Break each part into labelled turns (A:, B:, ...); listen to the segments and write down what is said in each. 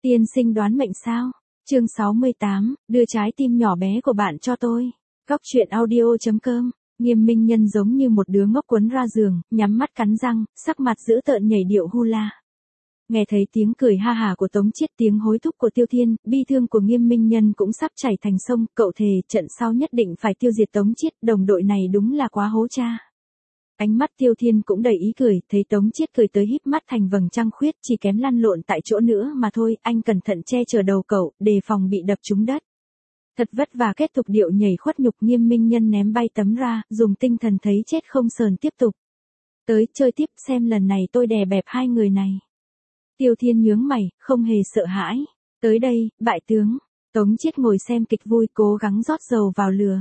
A: Tiên sinh đoán mệnh sao? Chương 68, đưa trái tim nhỏ bé của bạn cho tôi. Góc truyện audio.com. Nghiêm Minh Nhân giống như một đứa ngốc quấn ra giường, nhắm mắt cắn răng, sắc mặt dữ tợn nhảy điệu hula. Nghe thấy tiếng cười ha hả của Tống Chiết, tiếng hối thúc của Tiêu Thiên, bi thương của Nghiêm Minh Nhân cũng sắp chảy thành sông, cậu thề trận sau nhất định phải tiêu diệt Tống Chiết, đồng đội này đúng là quá hố cha. Ánh mắt Tiêu Thiên cũng đầy ý cười, thấy Tống Chiết cười tới híp mắt thành vầng trăng khuyết, chỉ kém lăn lộn tại chỗ nữa mà thôi, anh cẩn thận che chở đầu cậu, đề phòng bị đập trúng đất. Thật vất vả kết thúc điệu nhảy khuất nhục, Nghiêm Minh Nhân ném bay tấm ra, dùng tinh thần thấy chết không sờn tiếp tục. Tới, chơi tiếp, xem lần này tôi đè bẹp hai người này. Tiêu Thiên nhướng mày, không hề sợ hãi. Tới đây, bại tướng. Tống Chiết ngồi xem kịch vui, cố gắng rót dầu vào lửa.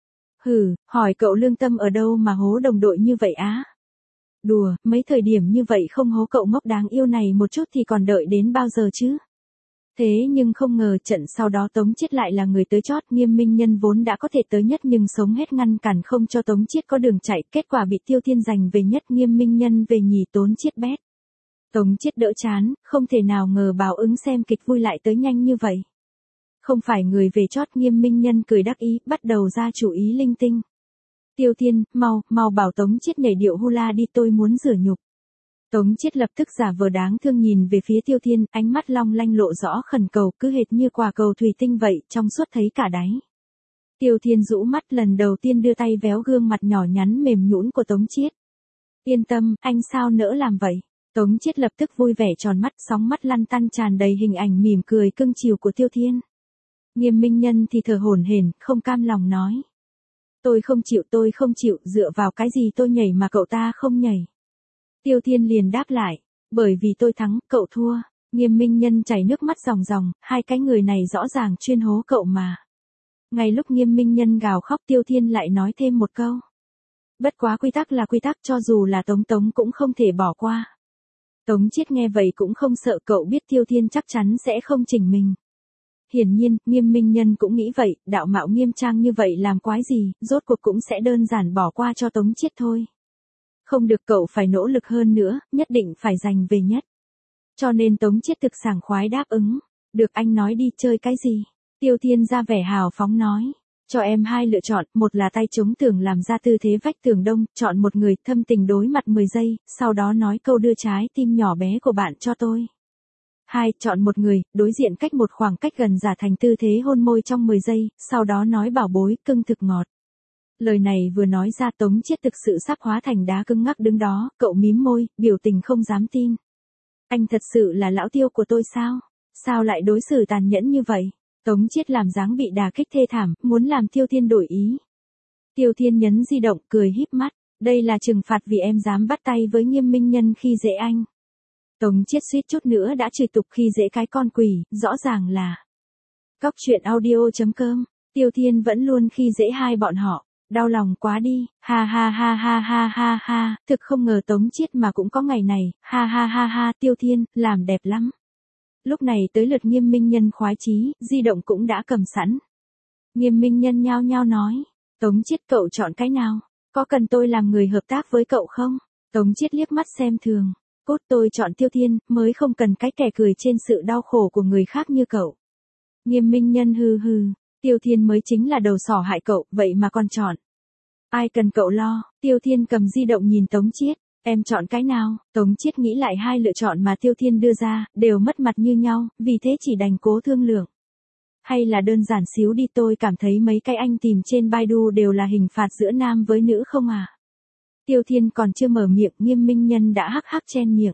A: Hừ, hỏi cậu lương tâm ở đâu mà hố đồng đội như vậy á? Đùa, mấy thời điểm như vậy không hố cậu ngốc đáng yêu này một chút thì còn đợi đến bao giờ chứ? Thế nhưng không ngờ trận sau đó Tống Chiết lại là người tới chót. Nghiêm Minh Nhân vốn đã có thể tới nhất nhưng sống hết ngăn cản không cho Tống Chiết có đường chạy, kết quả bị Tiêu Thiên giành về nhất, Nghiêm Minh Nhân về nhì, Tống Chiết bét. Tống Chiết đỡ chán, không thể nào ngờ báo ứng xem kịch vui lại tới nhanh như vậy. Không phải người về chót, Nghiêm Minh Nhân cười đắc ý, bắt đầu ra chủ ý linh tinh. Tiêu Thiên, mau bảo Tống Chiết nhảy điệu hula đi, tôi muốn rửa nhục. Tống Chiết lập tức giả vờ đáng thương nhìn về phía Tiêu Thiên, ánh mắt long lanh lộ rõ khẩn cầu, cứ hệt như quả cầu thủy tinh vậy, trong suốt thấy cả đáy. Tiêu Thiên rũ mắt, lần đầu tiên đưa tay véo gương mặt nhỏ nhắn mềm nhũn của Tống Chiết. Yên tâm, anh sao nỡ làm vậy? Tống Chiết lập tức vui vẻ tròn mắt, sóng mắt lăn tăn tràn đầy hình ảnh mỉm cười cưng chiều của Tiêu Thiên. Nghiêm Minh Nhân thì thở hổn hển, không cam lòng nói. Tôi không chịu, dựa vào cái gì tôi nhảy mà cậu ta không nhảy? Tiêu Thiên liền đáp lại, bởi vì tôi thắng, cậu thua. Nghiêm Minh Nhân chảy nước mắt ròng ròng, hai cái người này rõ ràng chuyên hố cậu mà. Ngay lúc Nghiêm Minh Nhân gào khóc, Tiêu Thiên lại nói thêm một câu. Bất quá quy tắc là quy tắc, cho dù là Tống cũng không thể bỏ qua. Tống Chiết nghe vậy cũng không sợ, cậu biết Tiêu Thiên chắc chắn sẽ không chỉnh mình. Hiển nhiên, Nghiêm Minh Nhân cũng nghĩ vậy, đạo mạo nghiêm trang như vậy làm quái gì, rốt cuộc cũng sẽ đơn giản bỏ qua cho Tống Chiết thôi. Không được, cậu phải nỗ lực hơn nữa, nhất định phải giành về nhất. Cho nên Tống Chiết thực sảng khoái đáp ứng. Được, anh nói đi, chơi cái gì? Tiêu Thiên ra vẻ hào phóng nói. Cho em hai lựa chọn, một là tay chống tường làm ra tư thế vách tường đông, chọn một người, thâm tình đối mặt 10 giây, sau đó nói câu đưa trái tim nhỏ bé của bạn cho tôi. 2. Chọn một người, đối diện cách một khoảng cách gần, giả thành tư thế hôn môi trong 10 giây, sau đó nói bảo bối, cưng thực ngọt. Lời này vừa nói ra, Tống Chiết thực sự sắp hóa thành đá cứng ngắc đứng đó, cậu mím môi, biểu tình không dám tin. Anh thật sự là lão Tiêu của tôi sao? Sao lại đối xử tàn nhẫn như vậy? Tống Chiết làm dáng bị đả kích thê thảm, muốn làm Tiêu Thiên đổi ý. Tiêu Thiên nhấn di động, cười híp mắt. Đây là trừng phạt vì em dám bắt tay với Nghiêm Minh Nhân khi dễ anh. Tống Chiết suýt chút nữa đã chửi tục khi dễ cái con quỷ, rõ ràng là. Góc truyện audio.com. Tiêu Thiên vẫn luôn khi dễ hai bọn họ. Đau lòng quá đi, ha ha ha ha ha ha ha, thực không ngờ Tống Chiết mà cũng có ngày này, ha ha ha ha, Tiêu Thiên, làm đẹp lắm. Lúc này tới lượt Nghiêm Minh Nhân khoái chí, di động cũng đã cầm sẵn. Nghiêm Minh Nhân nhao nhao nói, Tống Chiết cậu chọn cái nào, có cần tôi làm người hợp tác với cậu không? Tống Chiết liếc mắt xem thường, cốt tôi chọn Tiêu Thiên, mới không cần cái kẻ cười trên sự đau khổ của người khác như cậu. Nghiêm Minh Nhân hừ hừ. Tiêu Thiên mới chính là đầu sỏ hại cậu, vậy mà còn chọn. Ai cần cậu lo? Tiêu Thiên cầm di động nhìn Tống Chiết, em chọn cái nào? Tống Chiết nghĩ lại hai lựa chọn mà Tiêu Thiên đưa ra, đều mất mặt như nhau, vì thế chỉ đành cố thương lượng. Hay là đơn giản xíu đi, tôi cảm thấy mấy cái anh tìm trên Baidu đều là hình phạt giữa nam với nữ không à? Tiêu Thiên còn chưa mở miệng, Nghiêm Minh Nhân đã hắc hắc chen miệng.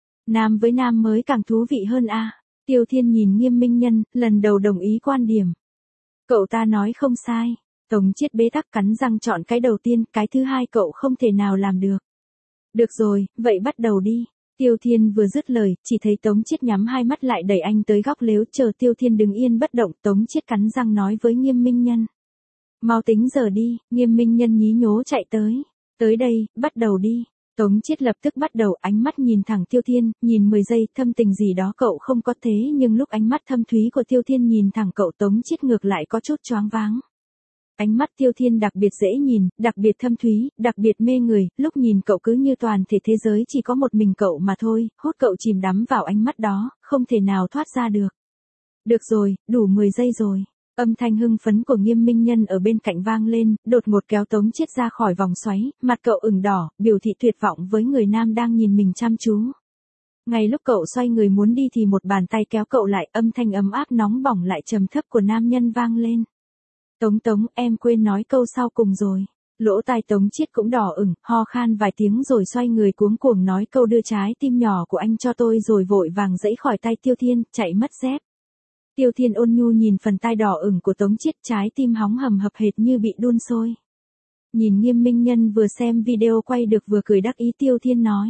A: Nam với nam mới càng thú vị hơn à? Tiêu Thiên nhìn Nghiêm Minh Nhân, lần đầu đồng ý quan điểm. Cậu ta nói không sai. Tống Chiết bế tắc cắn răng chọn cái đầu tiên, cái thứ hai cậu không thể nào làm được. Được rồi, vậy bắt đầu đi. Tiêu Thiên vừa dứt lời, chỉ thấy Tống Chiết nhắm hai mắt lại đẩy anh tới góc lếu, chờ Tiêu Thiên đứng yên bất động, Tống Chiết cắn răng nói với Nghiêm Minh Nhân. Mau tính giờ đi, Nghiêm Minh Nhân nhí nhố chạy tới. Tới đây, bắt đầu đi. Tống Chiết lập tức bắt đầu, ánh mắt nhìn thẳng Tiêu Thiên, nhìn 10 giây, thâm tình gì đó cậu không có, thế nhưng lúc ánh mắt thâm thúy của Tiêu Thiên nhìn thẳng cậu, Tống Chiết ngược lại có chút choáng váng. Ánh mắt Tiêu Thiên đặc biệt dễ nhìn, đặc biệt thâm thúy, đặc biệt mê người, lúc nhìn cậu cứ như toàn thể thế giới chỉ có một mình cậu mà thôi, hút cậu chìm đắm vào ánh mắt đó, không thể nào thoát ra được. Được rồi, đủ 10 giây rồi. Âm thanh hưng phấn của Nghiêm Minh Nhân ở bên cạnh vang lên, đột ngột kéo Tống Chiết ra khỏi vòng xoáy, mặt cậu ửng đỏ, biểu thị tuyệt vọng với người nam đang nhìn mình chăm chú. Ngay lúc cậu xoay người muốn đi thì một bàn tay kéo cậu lại, âm thanh ấm áp nóng bỏng lại trầm thấp của nam nhân vang lên. Tống, em quên nói câu sau cùng rồi. Lỗ tai Tống Chiết cũng đỏ ửng, ho khan vài tiếng rồi xoay người cuống cuồng nói câu đưa trái tim nhỏ của anh cho tôi rồi vội vàng giãy khỏi tay Tiêu Thiên, chạy mất dép. Tiêu Thiên ôn nhu nhìn phần tai đỏ ửng của Tống Chiết, trái tim hóng hầm hập hệt như bị đun sôi. Nhìn Nghiêm Minh Nhân vừa xem video quay được vừa cười đắc ý, Tiêu Thiên nói.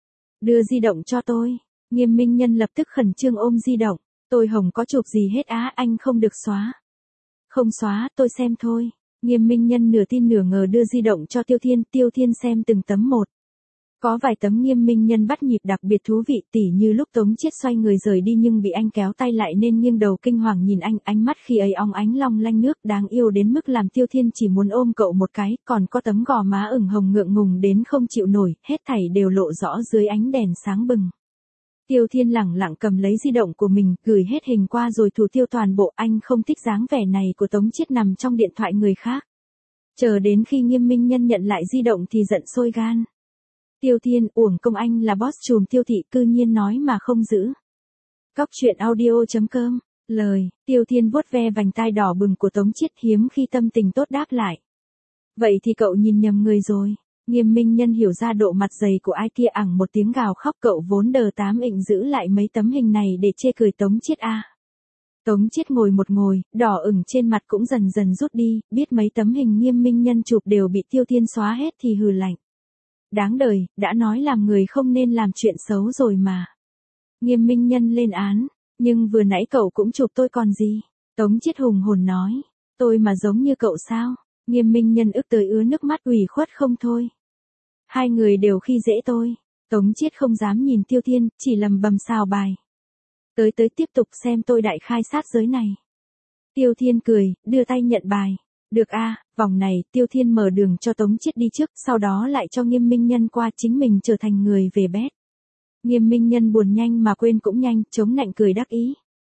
A: Đưa di động cho tôi. Nghiêm Minh Nhân lập tức khẩn trương ôm di động. Tôi không có chụp gì hết á, anh không được xóa. Không xóa, tôi xem thôi. Nghiêm Minh Nhân nửa tin nửa ngờ đưa di động cho Tiêu Thiên xem từng tấm một. Có vài tấm Nghiêm Minh Nhân bắt nhịp đặc biệt thú vị, tỉ như lúc Tống Chiết xoay người rời đi nhưng bị anh kéo tay lại nên nghiêng đầu kinh hoàng nhìn anh, ánh mắt khi ấy óng ánh long lanh nước đáng yêu đến mức làm Tiêu Thiên chỉ muốn ôm cậu một cái, còn có tấm gò má ửng hồng ngượng ngùng đến không chịu nổi, hết thảy đều lộ rõ dưới ánh đèn sáng bừng. Tiêu Thiên lẳng lặng cầm lấy di động của mình, gửi hết hình qua rồi thủ tiêu toàn bộ, anh không thích dáng vẻ này của Tống Chiết nằm trong điện thoại người khác. Chờ đến khi Nghiêm Minh Nhân nhận lại di động thì giận sôi gan. Tiêu Thiên, uổng công anh là boss trùm Tiêu thị, cư nhiên nói mà không giữ. Cóc truyện audio.com. Lời, Tiêu Thiên vuốt ve vành tai đỏ bừng của Tống Chiết, hiếm khi tâm tình tốt đáp lại. Vậy thì cậu nhìn nhầm người rồi. Nghiêm Minh Nhân hiểu ra độ mặt dày của ai kia, ẳng một tiếng gào khóc, cậu vốn đờ tám ịnh giữ lại mấy tấm hình này để chê cười Tống Chiết à. Tống Chiết ngồi một ngồi, đỏ ửng trên mặt cũng dần dần rút đi, biết mấy tấm hình Nghiêm Minh Nhân chụp đều bị Tiêu Thiên xóa hết thì hừ lạnh. Đáng đời, đã nói làm người không nên làm chuyện xấu rồi mà. Nghiêm Minh Nhân lên án, nhưng vừa nãy cậu cũng chụp tôi còn gì. Tống Chiết hùng hồn nói, tôi mà giống như cậu sao? Nghiêm Minh Nhân ức tới ứa nước mắt, ủy khuất không thôi. Hai người đều khi dễ tôi. Tống Chiết không dám nhìn Tiêu Thiên, chỉ lầm bầm xào bài. Tới tiếp tục xem tôi đại khai sát giới này. Tiêu Thiên cười, đưa tay nhận bài. Được a, vòng này Tiêu Thiên mở đường cho Tống Chiết đi trước, sau đó lại cho Nghiêm Minh Nhân qua, chính mình trở thành người về bét. Nghiêm Minh Nhân buồn nhanh mà quên cũng nhanh, chống nạnh cười đắc ý.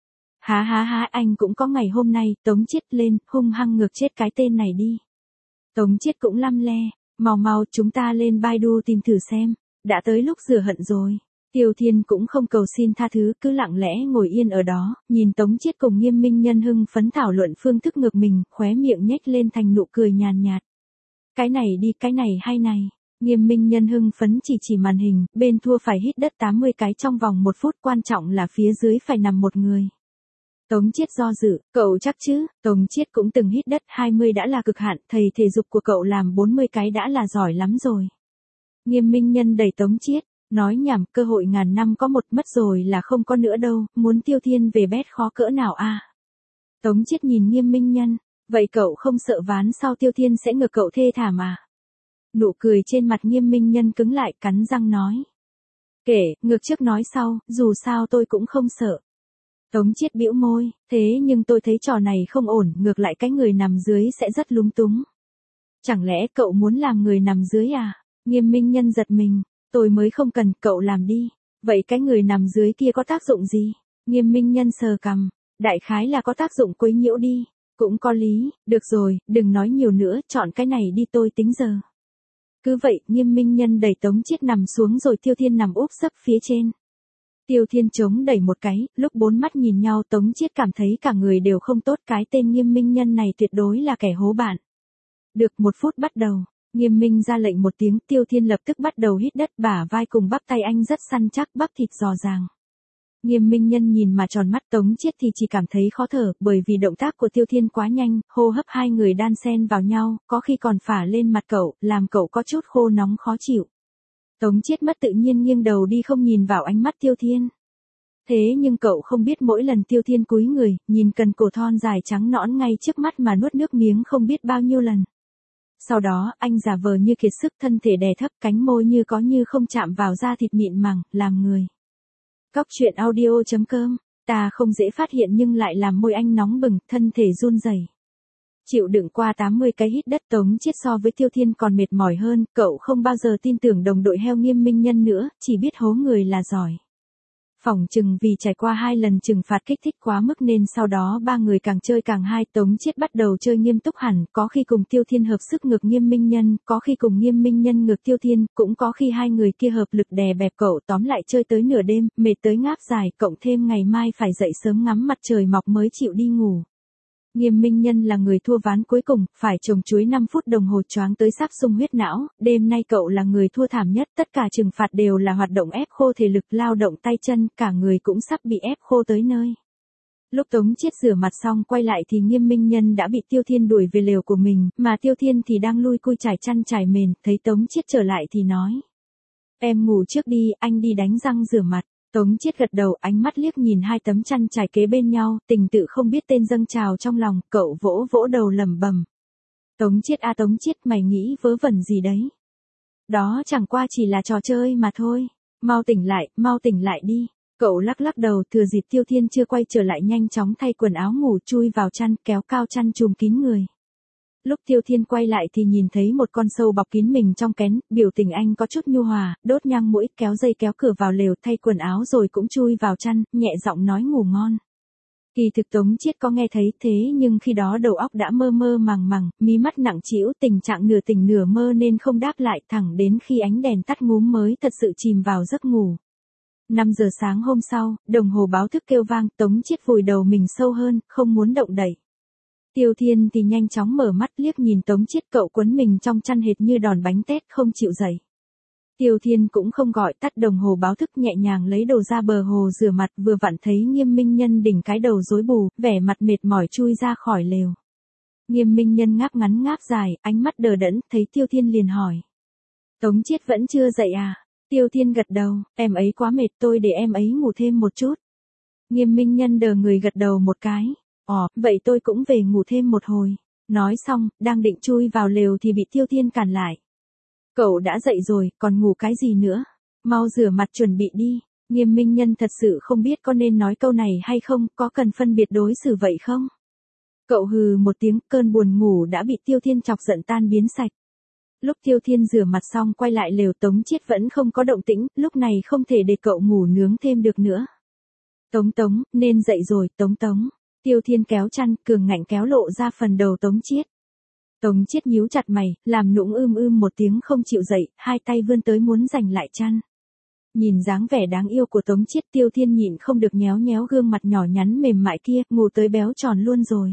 A: Há, anh cũng có ngày hôm nay. Tống Chiết lên, hung hăng ngược chết cái tên này đi. Tống Chiết cũng lăm le, mau chúng ta lên Baidu tìm thử xem, đã tới lúc rửa hận rồi. Tiêu Thiên cũng không cầu xin tha thứ, cứ lặng lẽ ngồi yên ở đó, nhìn Tống Chiết cùng Nghiêm Minh Nhân hưng phấn thảo luận phương thức ngược mình, khóe miệng nhếch lên thành nụ cười nhàn nhạt. Cái này đi, cái này hay này. Nghiêm Minh Nhân hưng phấn chỉ màn hình, bên thua phải hít đất 80 cái trong vòng 1 phút, quan trọng là phía dưới phải nằm một người. Tống Chiết do dự, cậu chắc chứ? Tống Chiết cũng từng hít đất 20 đã là cực hạn, thầy thể dục của cậu làm 40 cái đã là giỏi lắm rồi. Nghiêm Minh Nhân đẩy Tống Chiết, nói nhảm, cơ hội ngàn năm có một, mất rồi là không có nữa đâu, muốn Tiêu Thiên về bét khó cỡ nào a? Tống Chiết nhìn Nghiêm Minh Nhân, vậy cậu không sợ ván sau Tiêu Thiên sẽ ngược cậu thê thảm à? Nụ cười trên mặt Nghiêm Minh Nhân cứng lại, cắn răng nói. Kể, ngược trước nói sau, dù sao tôi cũng không sợ. Tống Chiết bĩu môi, thế nhưng tôi thấy trò này không ổn, ngược lại cái người nằm dưới sẽ rất lúng túng. Chẳng lẽ cậu muốn làm người nằm dưới à? Nghiêm Minh Nhân giật mình, tôi mới không cần, cậu làm đi. Vậy cái người nằm dưới kia có tác dụng gì? Nghiêm Minh Nhân sờ cằm, đại khái là có tác dụng quấy nhiễu đi. Cũng có lý, được rồi, đừng nói nhiều nữa, chọn cái này đi, tôi tính giờ. Cứ vậy, Nghiêm Minh Nhân đẩy Tống Chiết nằm xuống rồi Tiêu Thiên nằm úp sấp phía trên. Tiêu Thiên chống đẩy một cái, lúc bốn mắt nhìn nhau Tống Chiết cảm thấy cả người đều không tốt, cái tên Nghiêm Minh Nhân này tuyệt đối là kẻ hố bạn. Được 1 phút bắt đầu, Nghiêm Minh ra lệnh một tiếng, Tiêu Thiên lập tức bắt đầu hít đất, bả vai cùng bắp tay anh rất săn chắc, bắp thịt giò ràng. Nghiêm Minh Nhân nhìn mà tròn mắt, Tống Chiết thì chỉ cảm thấy khó thở, bởi vì động tác của Tiêu Thiên quá nhanh, hô hấp hai người đan xen vào nhau, có khi còn phả lên mặt cậu, làm cậu có chút khô nóng khó chịu. Tống Chiết mất tự nhiên nghiêng đầu đi không nhìn vào ánh mắt Tiêu Thiên. Thế nhưng cậu không biết mỗi lần Tiêu Thiên cúi người, nhìn cần cổ thon dài trắng nõn ngay trước mắt mà nuốt nước miếng không biết bao nhiêu lần. Sau đó, anh giả vờ như kiệt sức, thân thể đè thấp, cánh môi như có như không chạm vào da thịt mịn màng, làm người. Cóc truyện audio.com, ta không dễ phát hiện nhưng lại làm môi anh nóng bừng, thân thể run rẩy. Chịu đựng qua 80 cái hít đất Tống Chiết so với Tiêu Thiên còn mệt mỏi hơn, cậu không bao giờ tin tưởng đồng đội heo Nghiêm Minh Nhân nữa, chỉ biết hố người là giỏi. Phỏng chừng vì trải qua 2 lần trừng phạt kích thích quá mức nên sau đó 3 người càng chơi càng hay, Tống Chiết bắt đầu chơi nghiêm túc hẳn, có khi cùng Tiêu Thiên hợp sức ngược Nghiêm Minh Nhân, có khi cùng Nghiêm Minh Nhân ngược Tiêu Thiên, cũng có khi hai người kia hợp lực đè bẹp cậu, tóm lại chơi tới nửa đêm, mệt tới ngáp dài, cộng thêm ngày mai phải dậy sớm ngắm mặt trời mọc mới chịu đi ngủ. Nghiêm Minh Nhân là người thua ván cuối cùng, phải trồng chuối 5 phút đồng hồ choáng tới sắp sung huyết não, đêm nay cậu là người thua thảm nhất, tất cả trừng phạt đều là hoạt động ép khô thể lực, lao động tay chân, cả người cũng sắp bị ép khô tới nơi. Lúc Tống Chiết rửa mặt xong quay lại thì Nghiêm Minh Nhân đã bị Tiêu Thiên đuổi về lều của mình, mà Tiêu Thiên thì đang lui cui trải chăn trải mền, thấy Tống Chiết trở lại thì nói. Em ngủ trước đi, anh đi đánh răng rửa mặt. Tống Chiết gật đầu, ánh mắt liếc nhìn hai tấm chăn trải kế bên nhau, tình tự không biết tên dâng trào trong lòng, cậu vỗ vỗ đầu lẩm bẩm. Tống Chiết à Tống Chiết, mày nghĩ vớ vẩn gì đấy? Đó chẳng qua chỉ là trò chơi mà thôi. Mau tỉnh lại đi. Cậu lắc lắc đầu, thừa dịp Tiêu Thiên chưa quay trở lại nhanh chóng thay quần áo ngủ, chui vào chăn, kéo cao chăn trùm kín người. Lúc Tiêu Thiên quay lại thì nhìn thấy một con sâu bọc kín mình trong kén, biểu tình anh có chút nhu hòa, đốt nhang mũi, kéo dây kéo cửa vào lều, thay quần áo rồi cũng chui vào chăn, nhẹ giọng nói ngủ ngon. Kỳ thực Tống Chiết có nghe thấy thế nhưng khi đó đầu óc đã mơ mơ màng màng, mí mắt nặng trĩu, tình trạng nửa tỉnh nửa mơ nên không đáp lại, thẳng đến khi ánh đèn tắt ngúm mới thật sự chìm vào giấc ngủ. 5 giờ sáng hôm sau, đồng hồ báo thức kêu vang, Tống Chiết vùi đầu mình sâu hơn, không muốn động đậy. Tiêu Thiên thì nhanh chóng mở mắt liếc nhìn Tống Chiết, cậu quấn mình trong chăn hệt như đòn bánh tét không chịu dậy. Tiêu Thiên cũng không gọi, tắt đồng hồ báo thức, nhẹ nhàng lấy đồ ra bờ hồ rửa mặt, vừa vặn thấy Nghiêm Minh Nhân đỉnh cái đầu rối bù, vẻ mặt mệt mỏi chui ra khỏi lều. Nghiêm Minh Nhân ngáp ngắn ngáp dài, ánh mắt đờ đẫn, thấy Tiêu Thiên liền hỏi. Tống Chiết vẫn chưa dậy à? Tiêu Thiên gật đầu, em ấy quá mệt, tôi để em ấy ngủ thêm một chút. Nghiêm Minh Nhân đờ người gật đầu một cái. Vậy tôi cũng về ngủ thêm một hồi. Nói xong, đang định chui vào lều thì bị Tiêu Thiên cản lại. Cậu đã dậy rồi, còn ngủ cái gì nữa? Mau rửa mặt chuẩn bị đi. Nghiêm Minh Nhân thật sự không biết có nên nói câu này hay không, có cần phân biệt đối xử vậy không? Cậu hừ một tiếng, cơn buồn ngủ đã bị Tiêu Thiên chọc giận tan biến sạch. Lúc Tiêu Thiên rửa mặt xong quay lại lều, Tống Chiết vẫn không có động tĩnh, lúc này không thể để cậu ngủ nướng thêm được nữa. Tống, nên dậy rồi, Tống. Tiêu Thiên kéo chăn, cường ngạnh kéo lộ ra phần đầu Tống Chiết. Tống Chiết nhíu chặt mày, làm nũng một tiếng không chịu dậy, hai tay vươn tới muốn giành lại chăn. Nhìn dáng vẻ đáng yêu của Tống Chiết, Tiêu Thiên nhịn không được nhéo nhéo gương mặt nhỏ nhắn mềm mại kia, ngủ tới béo tròn luôn rồi.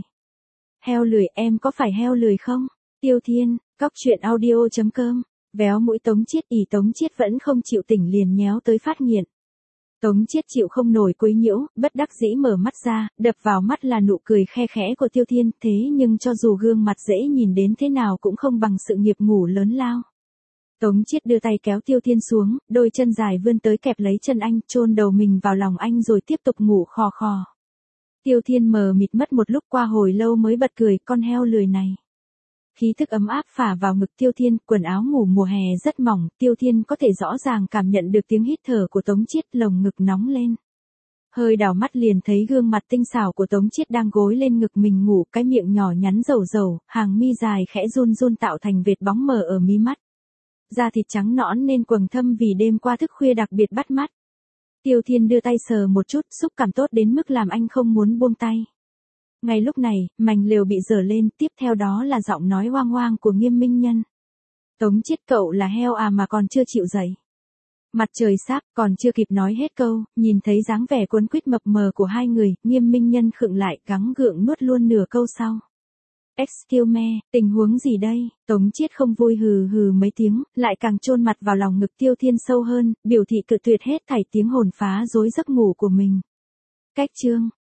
A: Heo lười, em có phải heo lười không? Tiêu Thiên, coctruyện.audio.com. Véo mũi Tống Chiết, Tống Chiết vẫn không chịu tỉnh liền nhéo tới phát nghiện. Tống Chiết chịu không nổi quấy nhiễu, bất đắc dĩ mở mắt ra, đập vào mắt là nụ cười khe khẽ của Tiêu Thiên, thế nhưng cho dù gương mặt dễ nhìn đến thế nào cũng không bằng sự nghiệp ngủ lớn lao. Tống Chiết đưa tay kéo Tiêu Thiên xuống, đôi chân dài vươn tới kẹp lấy chân anh, chôn đầu mình vào lòng anh rồi tiếp tục ngủ khò khò. Tiêu Thiên mờ mịt mất một lúc, qua hồi lâu mới bật cười, con heo lười này. Khí thức ấm áp phả vào ngực Tiêu Thiên, quần áo ngủ mùa hè rất mỏng, Tiêu Thiên có thể rõ ràng cảm nhận được tiếng hít thở của Tống Chiết, lồng ngực nóng lên. Hơi đảo mắt liền thấy gương mặt tinh xảo của Tống Chiết đang gối lên ngực mình ngủ, cái miệng nhỏ nhắn dầu, hàng mi dài khẽ run tạo thành vệt bóng mờ ở mí mắt. Da thịt trắng nõn nên quầng thâm vì đêm qua thức khuya đặc biệt bắt mắt. Tiêu Thiên đưa tay sờ một chút, xúc cảm tốt đến mức làm anh không muốn buông tay. Ngay lúc này, mành lều bị dở lên, tiếp theo đó là giọng nói hoang hoang của Nghiêm Minh Nhân. Tống Chiết, cậu là heo à mà còn chưa chịu dậy. Mặt trời sáp, còn chưa kịp nói hết câu, nhìn thấy dáng vẻ cuốn quýt mập mờ của hai người, Nghiêm Minh Nhân khựng lại, gắng gượng nuốt luôn nửa câu sau. Excuse me, tình huống gì đây? Tống Chiết không vui hừ mấy tiếng, lại càng chôn mặt vào lòng ngực Tiêu Thiên sâu hơn, biểu thị cự tuyệt hết thảy tiếng hồn phá rối giấc ngủ của mình. Cách chương